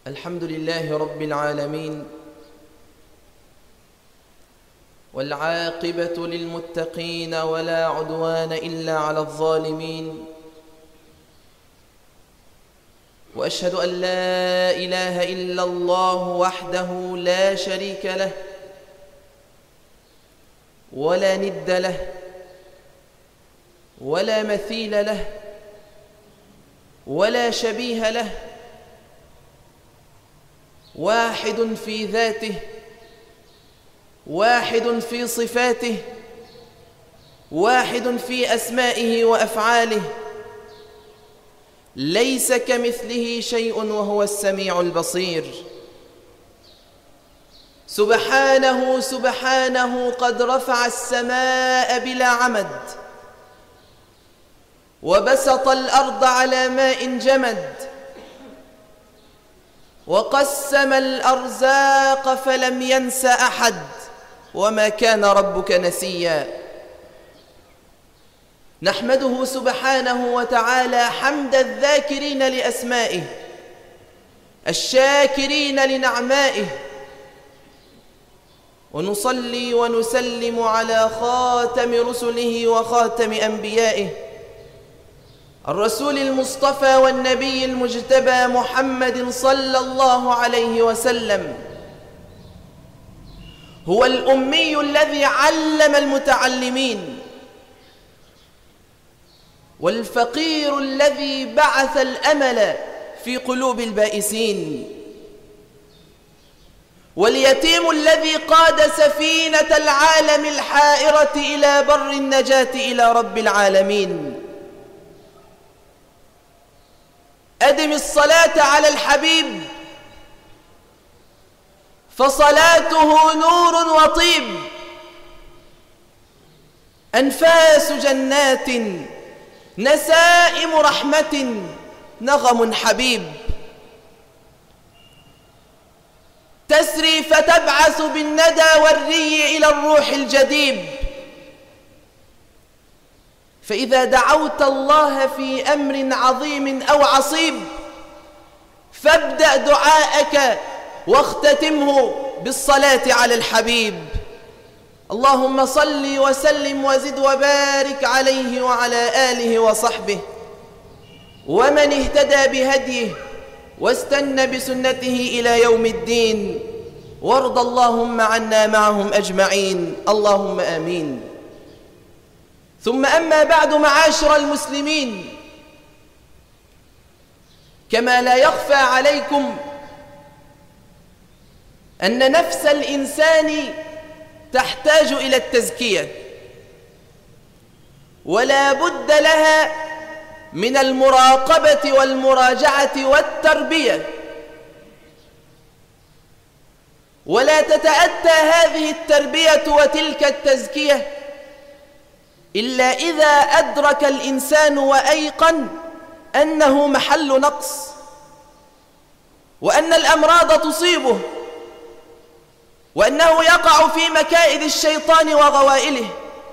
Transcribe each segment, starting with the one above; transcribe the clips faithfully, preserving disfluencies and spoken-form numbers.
الحمد لله رب العالمين، والعاقبة للمتقين ولا عدوان إلا على الظالمين، وأشهد أن لا إله إلا الله وحده لا شريك له ولا ند له ولا مثيل له ولا شبيه له، واحد في ذاته واحد في صفاته واحد في أسمائه وأفعاله، ليس كمثله شيء وهو السميع البصير. سبحانه سبحانه قد رفع السماء بلا عمد، وبسط الأرض على ماء جمد، وقسم الأرزاق فلم ينس أحد، وما كان ربك نسيا. نحمده سبحانه وتعالى حمد الذاكرين لأسمائه الشاكرين لنعمائه، ونصلي ونسلم على خاتم رسله وخاتم أنبيائه الرسول المصطفى والنبي المجتبى محمد صلى الله عليه وسلم. هو الأمي الذي علم المتعلمين، والفقير الذي بعث الأمل في قلوب البائسين، واليتيم الذي قاد سفينة العالم الحائرة إلى بر النجاة إلى رب العالمين. أدم الصلاة على الحبيب، فصلاته نور وطيب، أنفاس جنات، نسائم رحمة، نغم حبيب، تسري فتبعث بالندى والري إلى الروح الجديب. فإذا دعوت الله في أمر عظيم أو عصيب، فابدأ دعاءك واختتمه بالصلاة على الحبيب. اللهم صل وسلم وزد وبارك عليه وعلى آله وصحبه ومن اهتدى بهديه واستنى بسنته إلى يوم الدين، وارض اللهم عنا معهم أجمعين، اللهم آمين. ثم أما بعد، معاشر المسلمين، كما لا يخفى عليكم أن نفس الإنسان تحتاج إلى التزكية، ولا بد لها من المراقبة والمراجعة والتربية، ولا تتأتى هذه التربية وتلك التزكية إلا إذا أدرك الإنسان وأيقن أنه محل نقص، وأن الأمراض تصيبه، وأنه يقع في مكائد الشيطان وغوائله،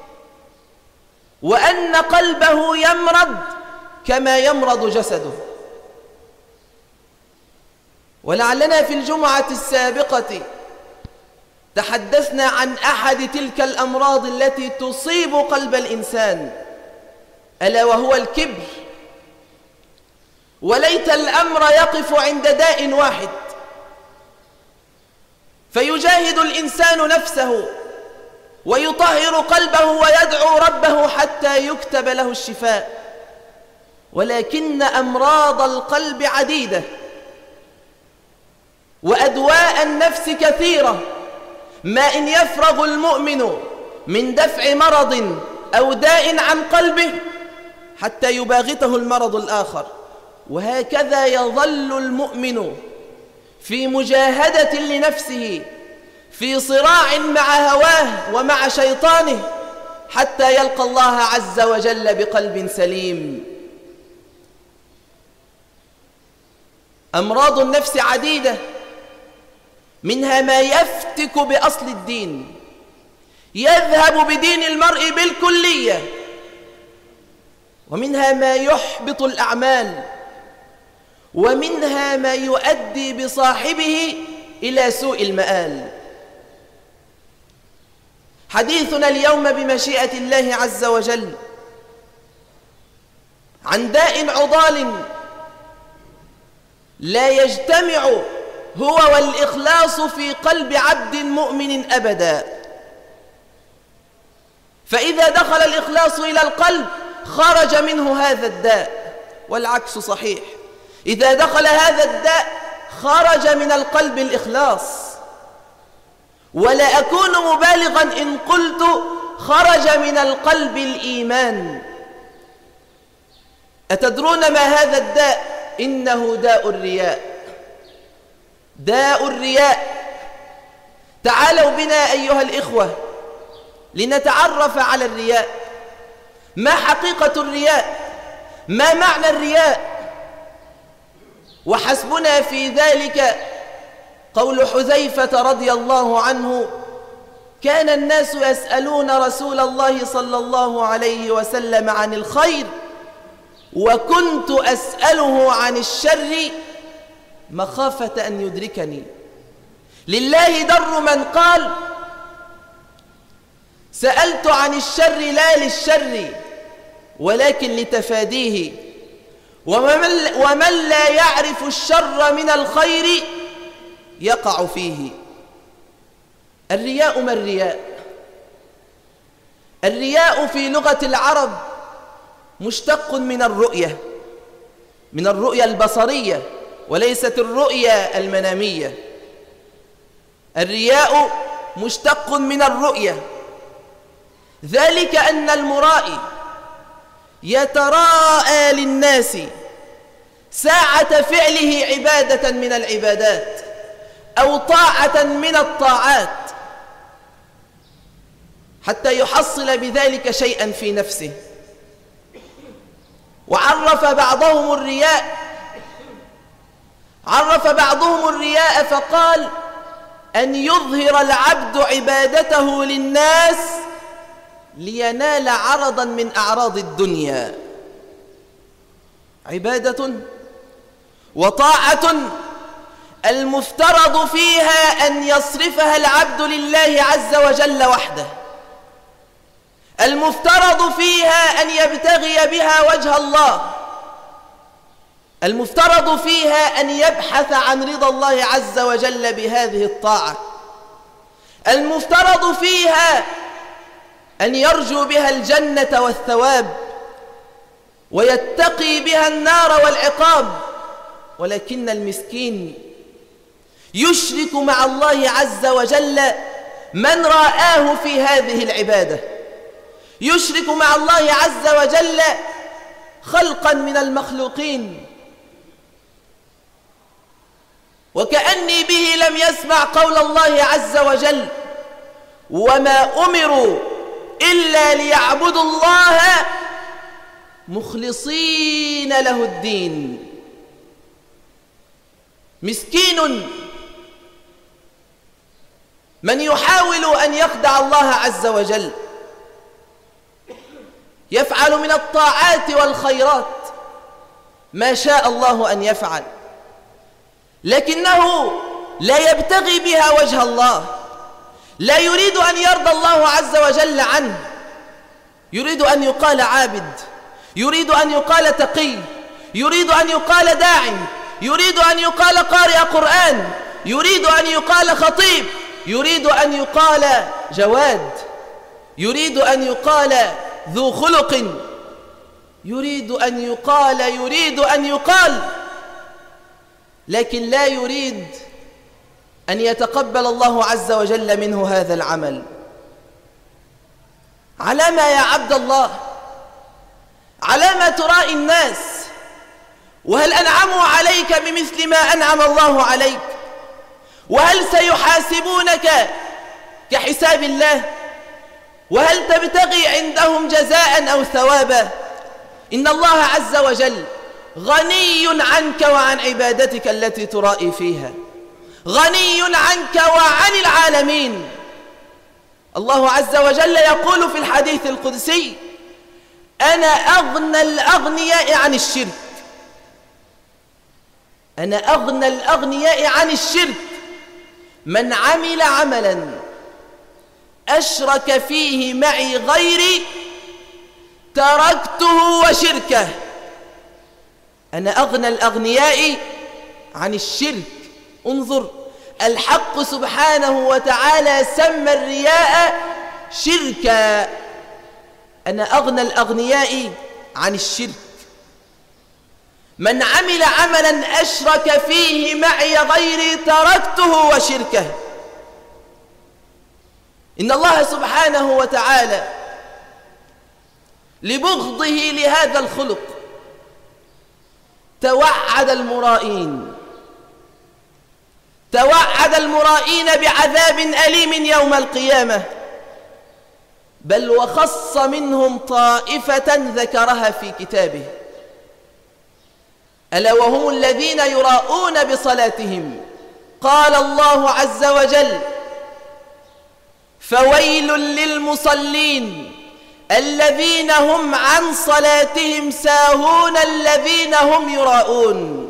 وأن قلبه يمرض كما يمرض جسده. ولعلنا في الجمعة السابقة تحدثنا عن أحد تلك الأمراض التي تصيب قلب الإنسان، ألا وهو الكبر. وليت الأمر يقف عند داء واحد، فيجاهد الإنسان نفسه ويطهر قلبه ويدعو ربه حتى يكتب له الشفاء، ولكن أمراض القلب عديدة، وأدواء النفس كثيرة، ما إن يفرغ المؤمن من دفع مرض أو داء عن قلبه حتى يباغته المرض الآخر، وهكذا يظل المؤمن في مجاهدة لنفسه، في صراع مع هواه ومع شيطانه، حتى يلقى الله عز وجل بقلب سليم. أمراض النفس عديدة، منها ما يفتك بأصل الدين، يذهب بدين المرء بالكلية، ومنها ما يحبط الأعمال، ومنها ما يؤدي بصاحبه إلى سوء المآل. حديثنا اليوم بمشيئة الله عز وجل عن داء عضال لا يجتمع هو والإخلاص في قلب عبد مؤمن أبدا، فإذا دخل الإخلاص إلى القلب خرج منه هذا الداء، والعكس صحيح، إذا دخل هذا الداء خرج من القلب الإخلاص. ولا أكون مبالغا إن قلت خرج من القلب الإيمان. أتدرون ما هذا الداء؟ إنه داء الرياء. داء الرياء. تعالوا بنا أيها الإخوة لنتعرف على الرياء. ما حقيقة الرياء؟ ما معنى الرياء؟ وحسبنا في ذلك قول حذيفة رضي الله عنه: كان الناس يسألون رسول الله صلى الله عليه وسلم عن الخير، وكنت أسأله عن الشر مخافة أن يدركني. لله در من قال: سألت عن الشر لا للشر ولكن لتفاديه، ومن لا يعرف الشر من الخير يقع فيه. الرياء ما الرياء؟ الرياء في لغة العرب مشتق من الرؤية، من الرؤية البصرية وليست الرؤية المنامية. الرياء مشتق من الرؤية، ذلك أن المرائي يتراءى للناس ساعة فعله عبادة من العبادات أو طاعة من الطاعات حتى يحصل بذلك شيئا في نفسه. وعرف بعضهم الرياء عرف بعضهم الرياء فقال: أن يظهر العبد عبادته للناس لينال عرضا من أعراض الدنيا. عبادة وطاعة المفترض فيها أن يصرفها العبد لله عز وجل وحده، المفترض فيها أن يبتغي بها وجه الله، المفترض فيها أن يبحث عن رضا الله عز وجل بهذه الطاعة، المفترض فيها أن يرجو بها الجنة والثواب ويتقي بها النار والعقاب. ولكن المسكين يشرك مع الله عز وجل من رآه في هذه العبادة، يشرك مع الله عز وجل خلقا من المخلوقين، وكأني به لم يسمع قول الله عز وجل: وما أمروا إلا ليعبدوا الله مخلصين له الدين. مسكين من يحاول أن يخدع الله عز وجل، يفعل من الطاعات والخيرات ما شاء الله أن يفعل، لكنه لا يبتغي بها وجه الله، لا يريد أن يرضى الله عز وجل عنه، يريد أن يقال عابد، يريد أن يقال تقي، يريد أن يقال داع، يريد أن يقال قارئ قرآن، يريد أن يقال خطيب، يريد أن يقال جواد، يريد أن يقال ذو خلق، يريد أن يقال يريد أن يقال لكن لا يريد أن يتقبل الله عز وجل منه هذا العمل. على ما يا عبد الله؟ على ما ترائي الناس؟ وهل أنعموا عليك بمثل ما أنعم الله عليك؟ وهل سيحاسبونك كحساب الله؟ وهل تبتغي عندهم جزاء أو ثوابا؟ إن الله عز وجل غني عنك وعن عبادتك التي ترائي فيها، غني عنك وعن العالمين. الله عز وجل يقول في الحديث القدسي: أنا أغنى الأغنياء عن الشرك. أنا أغنى الأغنياء عن الشرك من عمل عملا أشرك فيه معي غيري تركته وشركه. أنا أغنى الأغنياء عن الشرك. انظر، الحق سبحانه وتعالى سمى الرياء شركا. أنا أغنى الأغنياء عن الشرك. من عمل عملا أشرك فيه معي غيري تركته وشركه. إن الله سبحانه وتعالى لبغضه لهذا الخلق توعد المرائين توعد المرائين بعذاب أليم يوم القيامة، بل وخص منهم طائفة ذكرها في كتابه، ألا وهم الذين يراءون بصلاتهم. قال الله عز وجل: فويل للمصلين الذين هم عن صلاتهم ساهون الذين هم يراءون.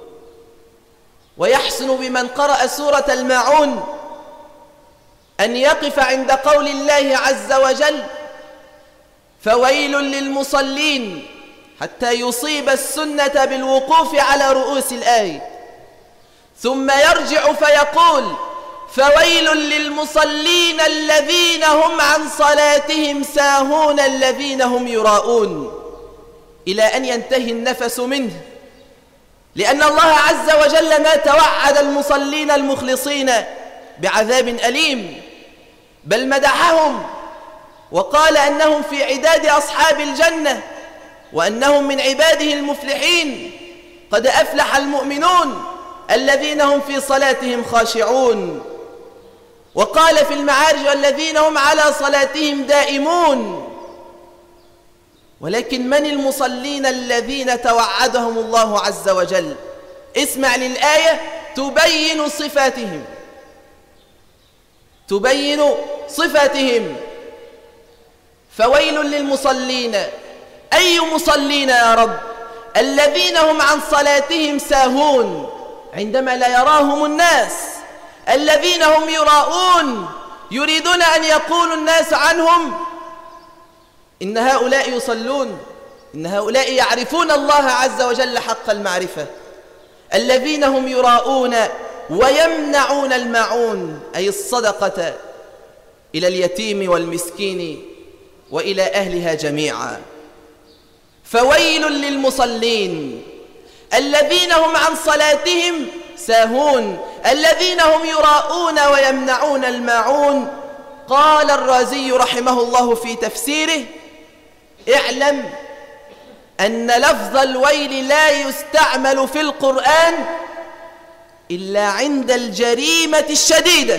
ويحسن بمن قرأ سورة الماعون أن يقف عند قول الله عز وجل: فويل للمصلين، حتى يصيب السنة بالوقوف على رؤوس الآية، ثم يرجع فيقول: فويل للمصلين الذين هم عن صلاتهم ساهون الذين هم يراءون، إلى أن ينتهي النفس منه. لأن الله عز وجل ما توعد المصلين المخلصين بعذاب أليم، بل مدحهم وقال أنهم في عداد أصحاب الجنة، وأنهم من عباده المفلحين. قد أفلح المؤمنون الذين هم في صلاتهم خاشعون. وقال في المعارج: الذين هم على صلاتهم دائمون. ولكن من المصلين الذين توعدهم الله عز وجل؟ اسمع للآية تبين صفاتهم تبين صفاتهم فويل للمصلين. أي مصلين يا رب؟ الذين هم عن صلاتهم ساهون، عندما لا يراهم الناس، الذين هم يراءون، يريدون أن يقول الناس عنهم إن هؤلاء يصلون، إن هؤلاء يعرفون الله عز وجل حق المعرفة. الذين هم يراءون ويمنعون الماعون، أي الصدقة، إلى اليتيم والمسكين وإلى أهلها جميعا. فويل للمصلين الذين هم عن صلاتهم ساهون، الذين هم يراءون ويمنعون الماعون. قال الرازي رحمه الله في تفسيره: اعلم أن لفظ الويل لا يستعمل في القرآن إلا عند الجريمة الشديدة.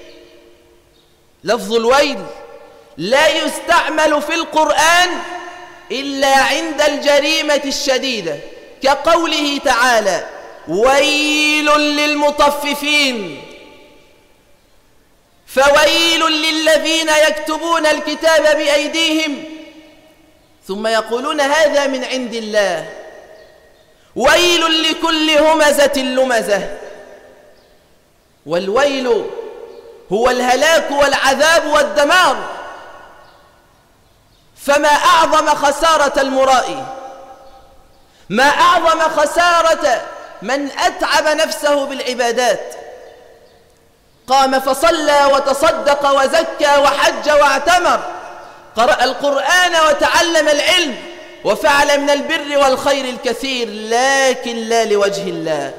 لفظ الويل لا يستعمل في القرآن إلا عند الجريمة الشديدة، كقوله تعالى: ويل للمطففين. فويل للذين يكتبون الكتاب بأيديهم ثم يقولون هذا من عند الله. ويل لكل همزة لمزة. والويل هو الهلاك والعذاب والدمار. فما أعظم خسارة المرائي، ما أعظم خسارة من أتعب نفسه بالعبادات، قام فصلى وتصدق وزكى وحج واعتمر، قرأ القرآن وتعلم العلم وفعل من البر والخير الكثير، لكن لا لوجه الله،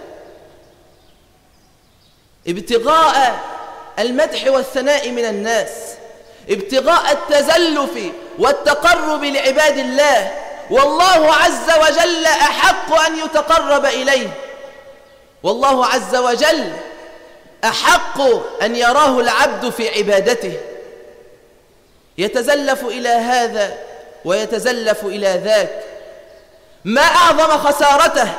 ابتغاء المدح والثناء من الناس، ابتغاء التزلف والتقرب لعباد الله. والله عز وجل أحق أن يتقرب إليه، والله عز وجل أحق أن يراه العبد في عبادته. يتزلف إلى هذا ويتزلف إلى ذاك. ما أعظم خسارته،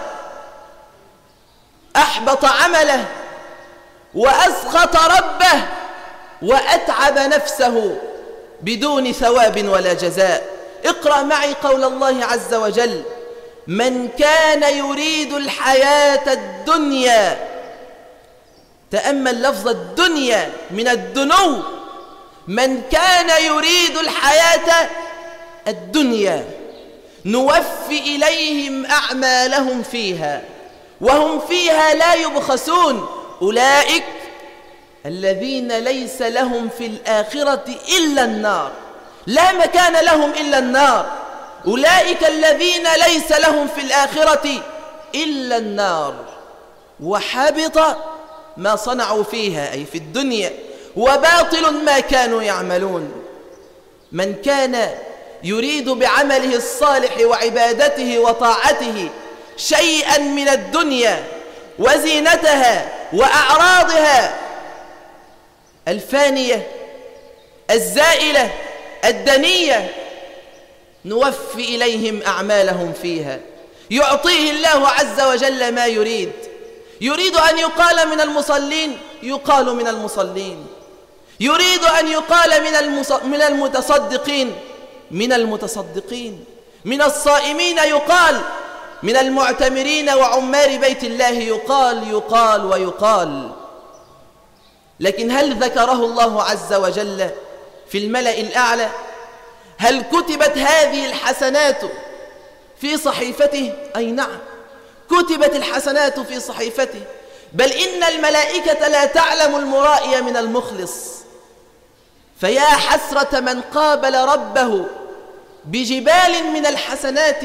أحبط عمله وأسخط ربه وأتعب نفسه بدون ثواب ولا جزاء. اقرأ معي قول الله عز وجل: من كان يريد الحياة الدنيا. تأمل لفظ الدنيا من الدنو. من كان يريد الحياة الدنيا نوفي إليهم أعمالهم فيها وهم فيها لا يبخسون. أولئك الذين ليس لهم في الآخرة إلا النار، لا مكان لهم إلا النار. أولئك الذين ليس لهم في الآخرة إلا النار وحبط ما صنعوا فيها أي في الدنيا وباطل ما كانوا يعملون. من كان يريد بعمله الصالح وعبادته وطاعته شيئا من الدنيا وزينتها وأعراضها الفانية الزائلة الدنية نوفي إليهم أعمالهم فيها. يعطيه الله عز وجل ما يريد. يريد أن يقال من المصلين يقال من المصلين، يريد أن يقال من, من المتصدقين من المتصدقين، من الصائمين يقال، من المعتمرين وعمار بيت الله يقال يقال ويقال. لكن هل ذكره الله عز وجل في الملأ الأعلى؟ هل كتبت هذه الحسنات في صحيفته؟ أي نعم، كتبت الحسنات في صحيفته، بل إن الملائكة لا تعلم المرائي من المخلص. فيا حسرة من قابل ربه بجبال من الحسنات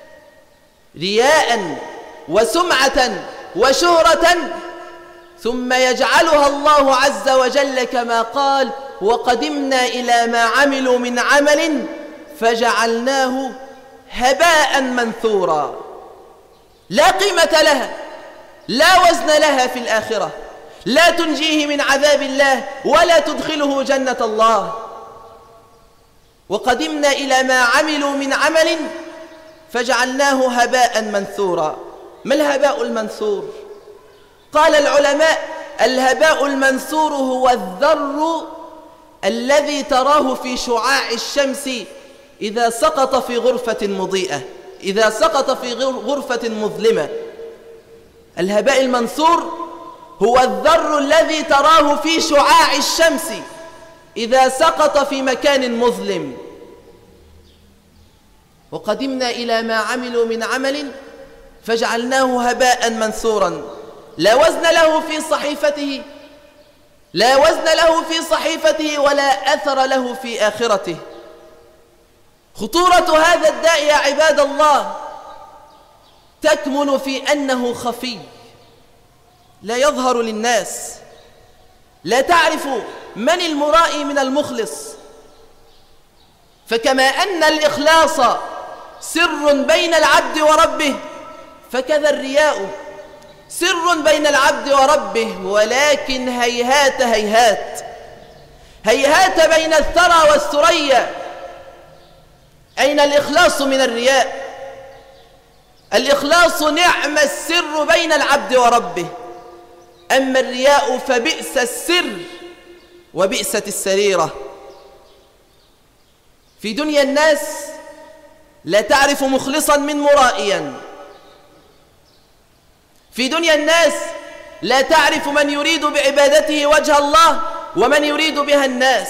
رياء وسمعة وشهرة ثم يجعلها الله عز وجل كما قال: وقدمنا إلى ما عملوا من عمل فجعلناه هباء منثورا. لا قيمة لها، لا وزن لها في الآخرة، لا تنجيه من عذاب الله ولا تدخله جنة الله. وقدمنا إلى ما عملوا من عمل فجعلناه هباء منثورا. ما الهباء المنثور؟ قال العلماء: الهباء المنثور هو الذر الذي تراه في شعاع الشمس إذا سقط في غرفة مضيئة، إذا سقط في غرفة مظلمة. الهباء المنثور هو الذر الذي تراه في شعاع الشمس إذا سقط في مكان مظلم. وقدمنا إلى ما عملوا من عمل فجعلناه هباء منثورا. لا وزن له في صحيفته، لا وزن له في صحيفته ولا أثر له في آخرته. خطورة هذا الداء يا عباد الله تكمن في أنه خفي، لا يظهر للناس، لا تعرف من المرائي من المخلص. فكما أن الإخلاص سر بين العبد وربه، فكذا الرياء سر بين العبد وربه، ولكن هيهات هيهات هيهات بين الثرى والثريا. أين الإخلاص من الرياء؟ الإخلاص نعم السر بين العبد وربه، أما الرياء فبئس السر وبئست السريرة. في دنيا الناس لا تعرف مخلصا من مرائيا، في دنيا الناس لا تعرف من يريد بعبادته وجه الله ومن يريد بها الناس.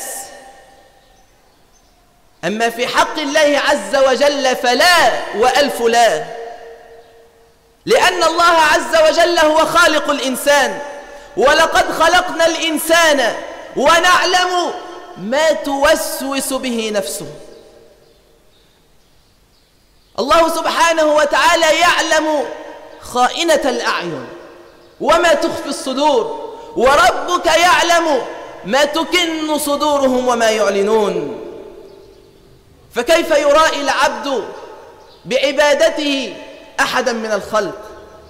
أما في حق الله عز وجل فلا وألف لا، لأن الله عز وجل هو خالق الإنسان، ولقد خلقنا الإنسان ونعلم ما توسوس به نفسه. الله سبحانه وتعالى يعلم خائنة الأعين وما تخفي الصدور، وربك يعلم ما تكن صدورهم وما يعلنون. فكيف يرائي العبد بعبادته أحدا من الخلق؟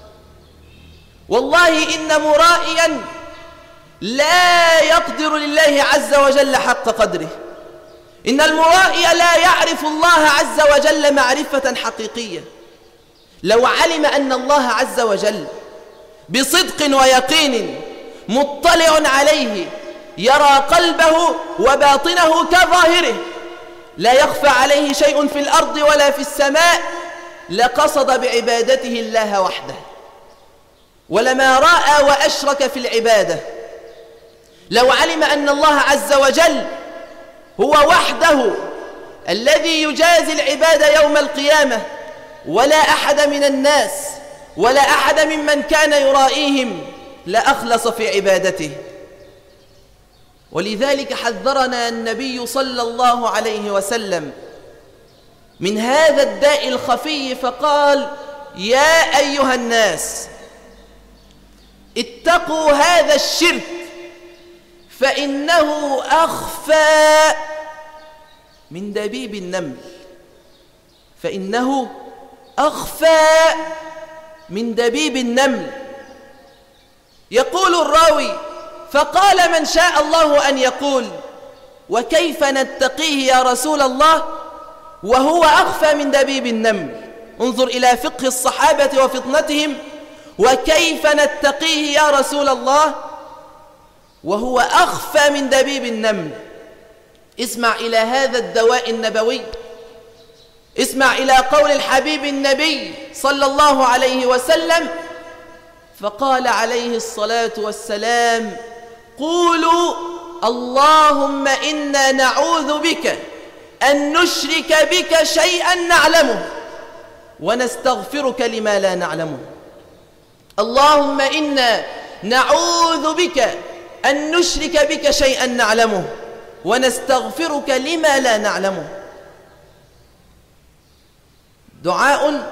والله إن مرائيا لا يقدر لله عز وجل حق قدره. إن المرائي لا يعرف الله عز وجل معرفة حقيقية. لو علم أن الله عز وجل بصدق ويقين مطلع عليه، يرى قلبه وباطنه كظاهره، لا يخفى عليه شيء في الأرض ولا في السماء، لقصد بعبادته الله وحده، ولما رأى وأشرك في العبادة. لو علم أن الله عز وجل هو وحده الذي يجازي العباد يوم القيامة، ولا أحد من الناس ولا أحد ممن كان يرائيهم، لأخلص في عبادته. ولذلك حذرنا النبي صلى الله عليه وسلم من هذا الداء الخفي، فقال: يا أيها الناس اتقوا هذا الشرك فإنه أخفى من دبيب النمل. فإنه أخفى من دبيب النمل. يقول الراوي: فقال من شاء الله أن يقول: وكيف نتقيه يا رسول الله وهو أخفى من دبيب النمل؟ انظر إلى فقه الصحابة وفطنتهم. وكيف نتقيه يا رسول الله وهو أخفى من دبيب النمل؟ اسمع إلى هذا الدواء النبوي، اسمع إلى قول الحبيب النبي صلى الله عليه وسلم، فقال عليه الصلاة والسلام: قولوا اللهم إنا نعوذ بك أن نشرك بك شيئا نعلمه ونستغفرك لما لا نعلمه. اللهم إنا نعوذ بك أن نشرك بك شيئا نعلمه ونستغفرك لما لا نعلمه. دعاء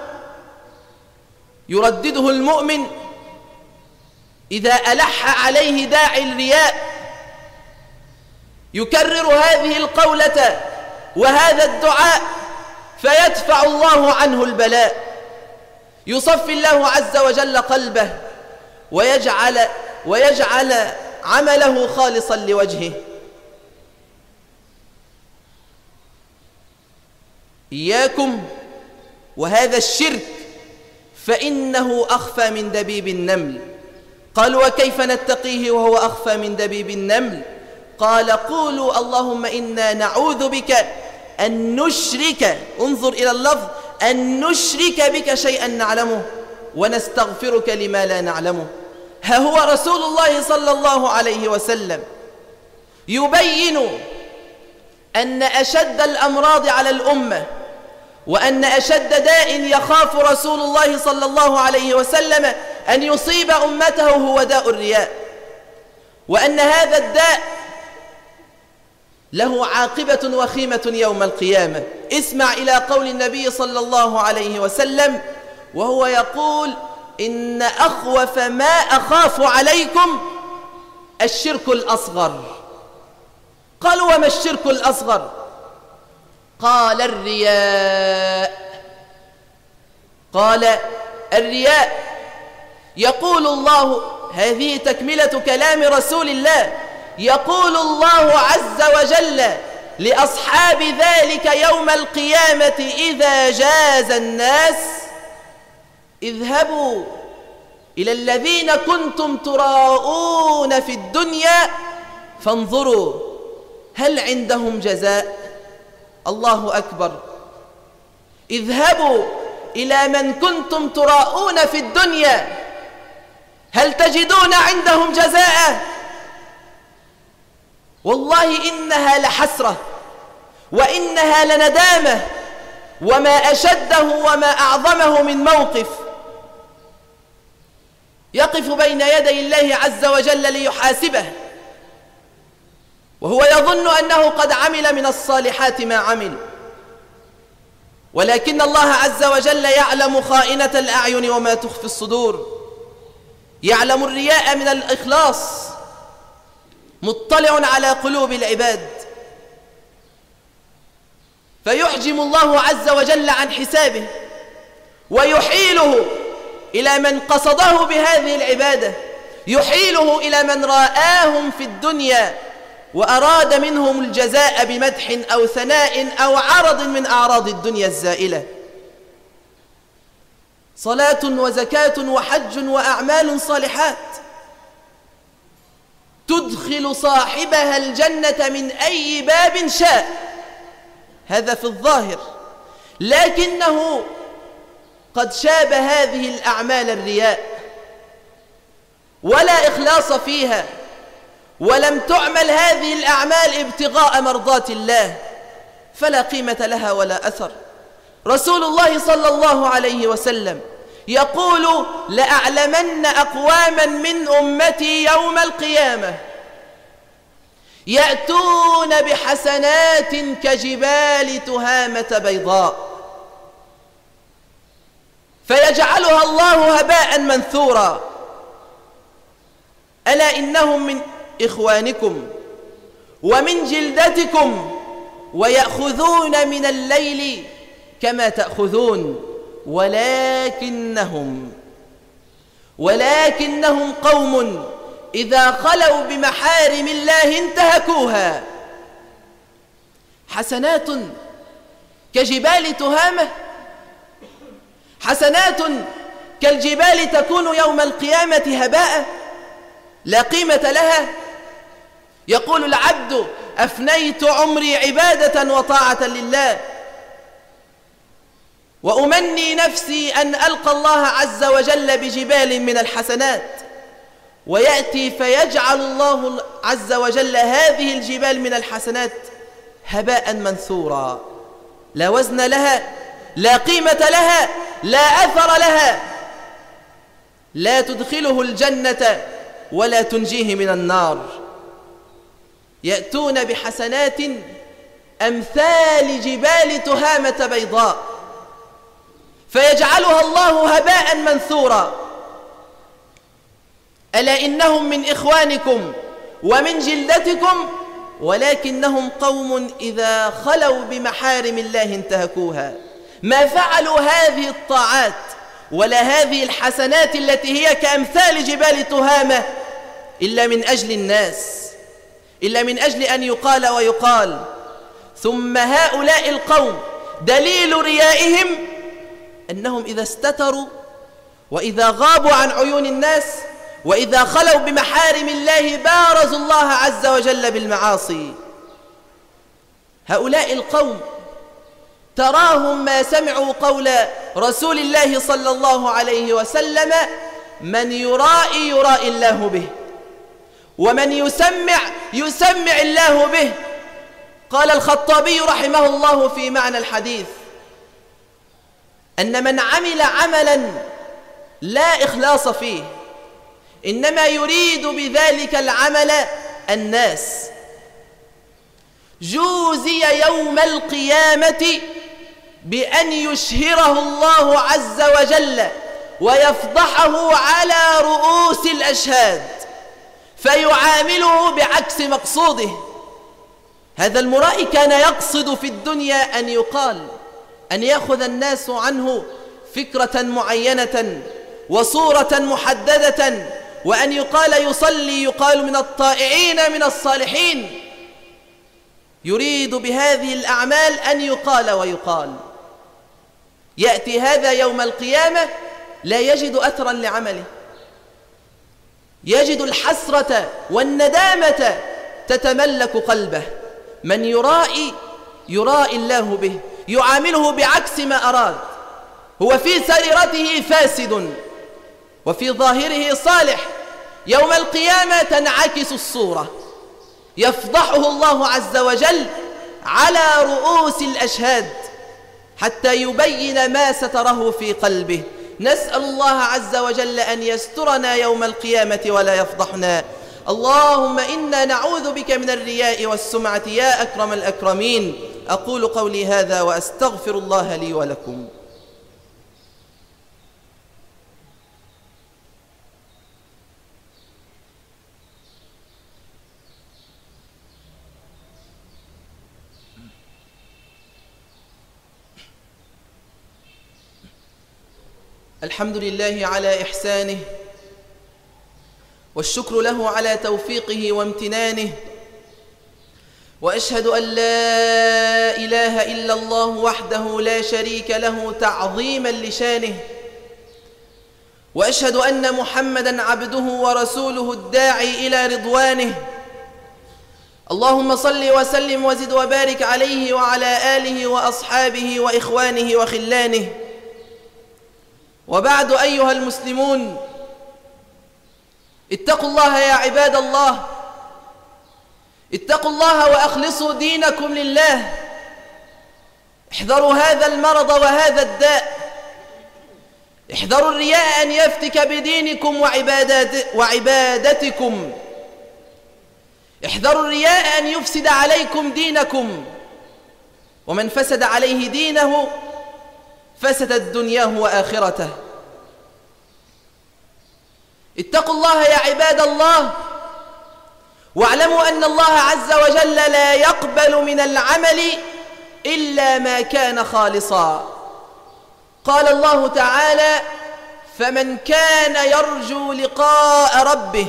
يردده المؤمن إذا ألح عليه داعي الرياء، يكرر هذه القولة وهذا الدعاء فيدفع الله عنه البلاء، يصفي الله عز وجل قلبه ويجعل, ويجعل عمله خالصا لوجهه. إياكم وهذا الشرك فإنه أخفى من دبيب النمل. قال: وكيف نتقيه وهو أخفى من دبيب النمل؟ قال: قولوا اللهم إنا نعوذ بك أن نشرك، انظر إلى اللفظ، أن نشرك بك شيئا نعلمه ونستغفرك لما لا نعلمه. ها هو رسول الله صلى الله عليه وسلم يبين أن أشد الأمراض على الأمة وأن أشد داء يخاف رسول الله صلى الله عليه وسلم أن يصيب أمته هو داء الرياء، وأن هذا الداء له عاقبة وخيمة يوم القيامة. اسمع إلى قول النبي صلى الله عليه وسلم وهو يقول: إن أخوف ما أخاف عليكم الشرك الأصغر. قالوا: وما الشرك الأصغر؟ قال: الرياء. قال: الرياء. يقول الله، هذه تكملة كلام رسول الله، يقول الله عز وجل لأصحاب ذلك يوم القيامة إذا جاز الناس: اذهبوا إلى الذين كنتم تراءون في الدنيا فانظروا هل عندهم جزاء. الله أكبر. اذهبوا إلى من كنتم تراءون في الدنيا هل تجدون عندهم جزاء؟ والله إنها لحسرة وإنها لندامة، وما أشده وما أعظمه من موقف يقف بين يدي الله عز وجل ليحاسبه وهو يظن أنه قد عمل من الصالحات ما عمل، ولكن الله عز وجل يعلم خائنة الأعين وما تخفي الصدور، يعلم الرياء من الإخلاص، مطلع على قلوب العباد، فيحجم الله عز وجل عن حسابه ويحيله إلى من قصده بهذه العبادة، يحيله إلى من رآهم في الدنيا وأراد منهم الجزاء بمدح أو ثناء أو عرض من أعراض الدنيا الزائلة. صلاة وزكاة وحج وأعمال صالحات تدخل صاحبها الجنة من أي باب شاء، هذا في الظاهر، لكنه قد شاب هذه الأعمال الرياء ولا إخلاص فيها، ولم تعمل هذه الأعمال ابتغاء مرضات الله، فلا قيمة لها ولا أثر. رسول الله صلى الله عليه وسلم يقول: لأعلمن أقواما من أمتي يوم القيامة يأتون بحسنات كجبال تهامة بيضاء فيجعلها الله هباء منثورا، ألا إنهم من إخوانكم ومن جلدتكم ويأخذون من الليل كما تأخذون، ولكنهم ولكنهم قوم إذا خلوا بمحارم الله انتهكوها. حسنات كجبال تهامة، حسنات كالجبال تكون يوم القيامة هباء لا قيمة لها. يقول العبد: أفنيت عمري عبادة وطاعة لله، وأمني نفسي أن ألقى الله عز وجل بجبال من الحسنات، ويأتي فيجعل الله عز وجل هذه الجبال من الحسنات هباء منثورا، لا وزن لها، لا قيمة لها، لا أثر لها، لا تدخله الجنة ولا تنجيه من النار. يأتون بحسنات أمثال جبال تهامة بيضاء فيجعلها الله هباء منثورا، ألا إنهم من إخوانكم ومن جلدتكم ولكنهم قوم إذا خلوا بمحارم الله انتهكوها. ما فعلوا هذه الطاعات ولا هذه الحسنات التي هي كأمثال جبال تهامة إلا من أجل الناس، إلا من أجل أن يقال ويقال. ثم هؤلاء القوم دليل ريائهم أنهم إذا استتروا وإذا غابوا عن عيون الناس وإذا خلوا بمحارم الله بارزوا الله عز وجل بالمعاصي. هؤلاء القوم تراهم ما سمعوا قول رسول الله صلى الله عليه وسلم: من يرائي يرائي الله به، ومن يسمع يسمع الله به. قال الخطابي رحمه الله في معنى الحديث: أن من عمل عملا لا إخلاص فيه إنما يريد بذلك العمل الناس، جوزي يوم القيامة بأن يشهره الله عز وجل ويفضحه على رؤوس الأشهاد فيعامله بعكس مقصوده. هذا المرائي كان يقصد في الدنيا أن يقال، أن يأخذ الناس عنه فكرة معينة وصورة محددة، وأن يقال يصلي يقال من الطائعين من الصالحين. يريد بهذه الأعمال أن يقال ويقال. يأتي هذا يوم القيامة لا يجد أثرا لعمله، يجد الحسرة والندامة تتملك قلبه. من يرائي يرائي الله به، يعامله بعكس ما أراد. هو في سريرته فاسد وفي ظاهره صالح. يوم القيامة تنعكس الصورة، يفضحه الله عز وجل على رؤوس الأشهاد حتى يبين ما ستره في قلبه. نسأل الله عز وجل أن يسترنا يوم القيامة ولا يفضحنا. اللهم إنا نعوذ بك من الرياء والسمعة يا أكرم الأكرمين. أقول قولي هذا وأستغفر الله لي ولكم. الحمد لله على إحسانه، والشكر له على توفيقه وامتنانه، وأشهد أن لا إله إلا الله وحده لا شريك له تعظيما لشانه، وأشهد أن محمدًا عبده ورسوله الداعي إلى رضوانه. اللهم صل وسلم وزد وبارك عليه وعلى آله وأصحابه وإخوانه وخلانه. وبعد أيها المسلمون، اتقوا الله يا عباد الله، اتقوا الله وأخلصوا دينكم لله. احذروا هذا المرض وهذا الداء، احذروا الرياء أن يفتك بدينكم وعبادات وعبادتكم، احذروا الرياء أن يفسد عليكم دينكم، ومن فسد عليه دينه فسدت دنياه وآخرته. اتقوا الله يا عباد الله، واعلموا أن الله عز وجل لا يقبل من العمل إلا ما كان خالصا. قال الله تعالى: فمن كان يرجو لقاء ربه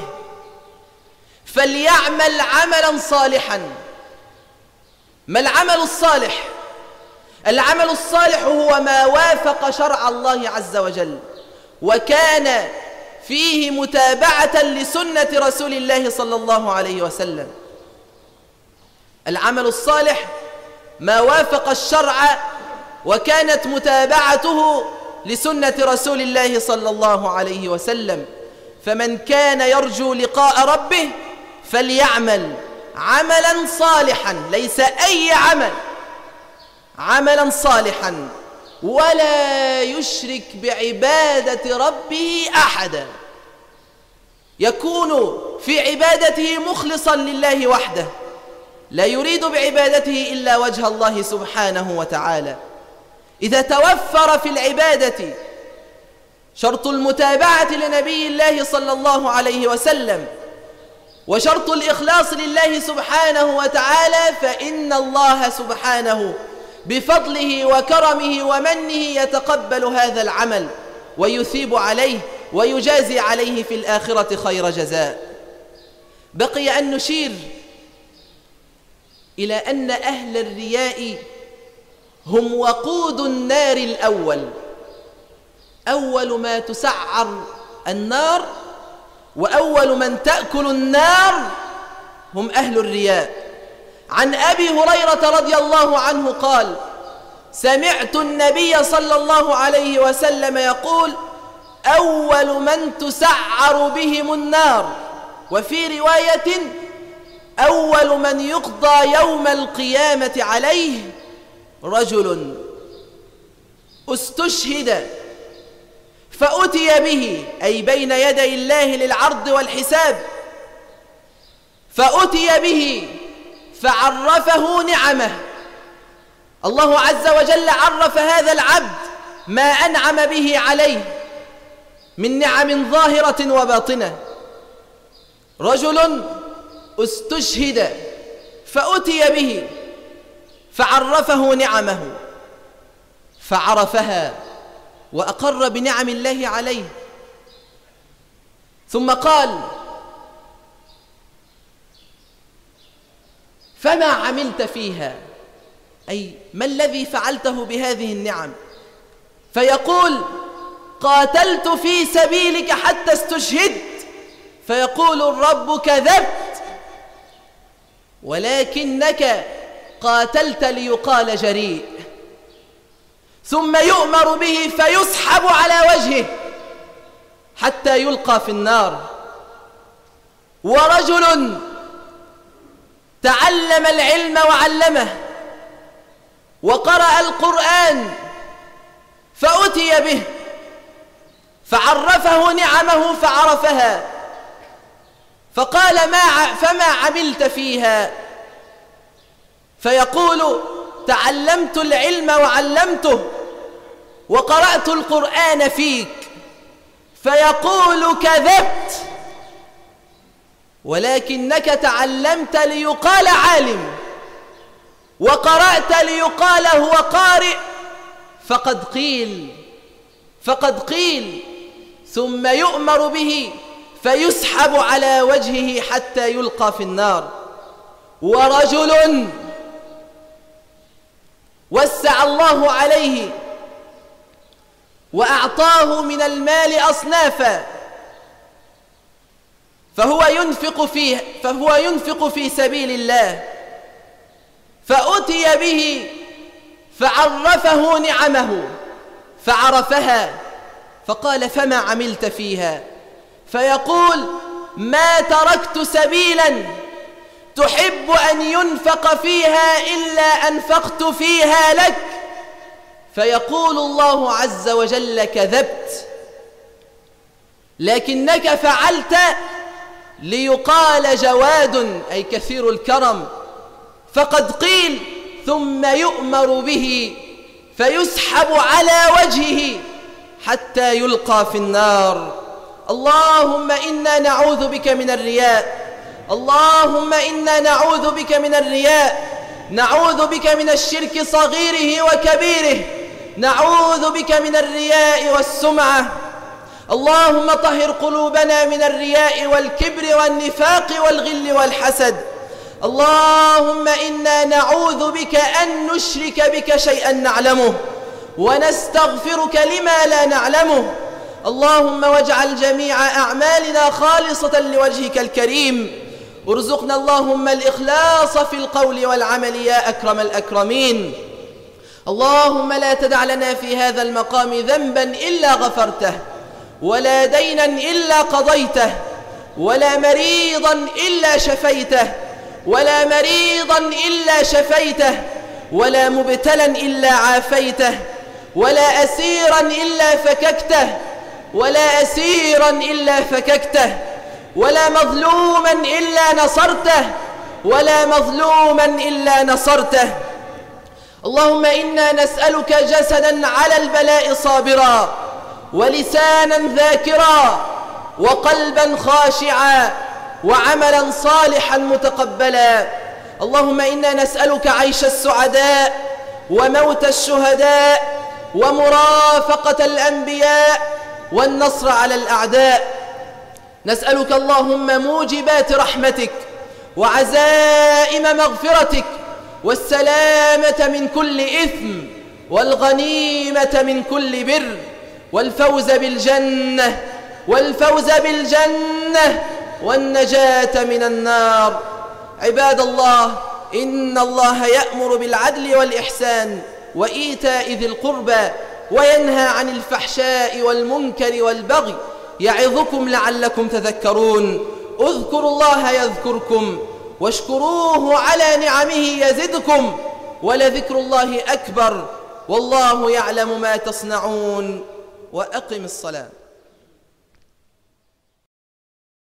فليعمل عملا صالحا. ما العمل الصالح؟ العمل الصالح هو ما وافق شرع الله عز وجل وكان فيه متابعة لسنة رسول الله صلى الله عليه وسلم. العمل الصالح ما وافق الشرع وكانت متابعته لسنة رسول الله صلى الله عليه وسلم. فمن كان يرجو لقاء ربه فليعمل عملا صالحا، ليس أي عمل، عملا صالحا، ولا يشرك بعبادة ربه أحدا. يكون في عبادته مخلصا لله وحده، لا يريد بعبادته إلا وجه الله سبحانه وتعالى. إذا توفر في العبادة شرط المتابعة لنبي الله صلى الله عليه وسلم وشرط الإخلاص لله سبحانه وتعالى، فإن الله سبحانه بفضله وكرمه ومنه يتقبل هذا العمل ويثيب عليه ويجازي عليه في الآخرة خير جزاء. بقي أن نشير إلى أن أهل الرياء هم وقود النار الأول، أول ما تسعر النار وأول من تأكل النار هم أهل الرياء. عن أبي هريرة رضي الله عنه قال: سمعت النبي صلى الله عليه وسلم يقول: أول من تسعر بهم النار، وفي رواية: أول من يقضى يوم القيامة عليه رجل استشهد فأتي به، أي بين يدي الله للعرض والحساب، فأتي به فعرفه نعمه. الله عز وجل عرف هذا العبد ما أنعم به عليه من نعم ظاهرة وباطنة. رجل استشهد فأتي به فعرفه نعمه فعرفها وأقر بنعم الله عليه، ثم قال: فما عملت فيها؟ أي ما الذي فعلته بهذه النعم؟ فيقول: قاتلت في سبيلك حتى استشهدت. فيقول الرب: كذبت، ولكنك قاتلت ليقال جريء. ثم يؤمر به فيسحب على وجهه حتى يلقى في النار. ورجل تعلم العلم وعلمه وقرأ القرآن فأتي به فعرفه نعمه فعرفها، فقال: ما فما عملت فيها؟ فيقول: تعلمت العلم وعلمته وقرأت القرآن فيك. فيقول: كذبت، ولكنك تعلمت ليقال عالم وقرأت ليقال هو قارئ. فقد قيل فقد قيل ثم يؤمر به فيسحب على وجهه حتى يلقى في النار. ورجل وسع الله عليه وأعطاه من المال أصنافا، فهو ينفق فيه فهو ينفق في سبيل الله، فأتي به فعرفه نعمه فعرفها، فقال: فما عملت فيها؟ فيقول: ما تركت سبيلا تحب أن ينفق فيها إلا أنفقت فيها لك. فيقول الله عز وجل: كذبت، لكنك فعلت ليقال جواد، أي كثير الكرم. فقد قيل: ثم يؤمر به فيسحب على وجهه حتى يلقى في النار. اللهم إنا نعوذ بك من الرياء، اللهم إنا نعوذ بك من الرياء، نعوذ بك من الشرك صغيره وكبيره، نعوذ بك من الرياء والسمعة. اللهم طهر قلوبنا من الرياء والكبر والنفاق والغل والحسد. اللهم إنا نعوذ بك أن نشرك بك شيئا نعلمه ونستغفرك لما لا نعلمه. اللهم واجعل جميع أعمالنا خالصة لوجهك الكريم. ارزقنا اللهم الإخلاص في القول والعمل يا أكرم الأكرمين. اللهم لا تدع لنا في هذا المقام ذنبا إلا غفرته، ولا دينا إلا قضيته، ولا مريضا إلا شفيته، ولا مريضا إلا شفيته، ولا مبتلا إلا عافيته، ولا أسيرا إلا فككته، ولا أسيرا إلا فككته، ولا مظلوما إلا نصرته، ولا مظلوما إلا نصرته. اللهم إنا نسألك جسدا على البلاء صابرا، ولسانا ذاكرا، وقلبا خاشعا، وعملا صالحا متقبلا. اللهم إنا نسألك عيش السعداء، وموت الشهداء، ومرافقة الأنبياء، والنصر على الأعداء. نسألك اللهم موجبات رحمتك، وعزائم مغفرتك، والسلامة من كل إثم، والغنيمة من كل بر، والفوز بالجنة، والفوز بالجنة، والنجاة من النار. عباد الله، إن الله يأمر بالعدل والإحسان وإيتاء ذي القربى، وينهى عن الفحشاء والمنكر والبغي، يعظكم لعلكم تذكرون. اذكروا الله يذكركم، واشكروه على نعمه يزدكم، ولذكر الله أكبر، والله يعلم ما تصنعون. وأقم الصلاة.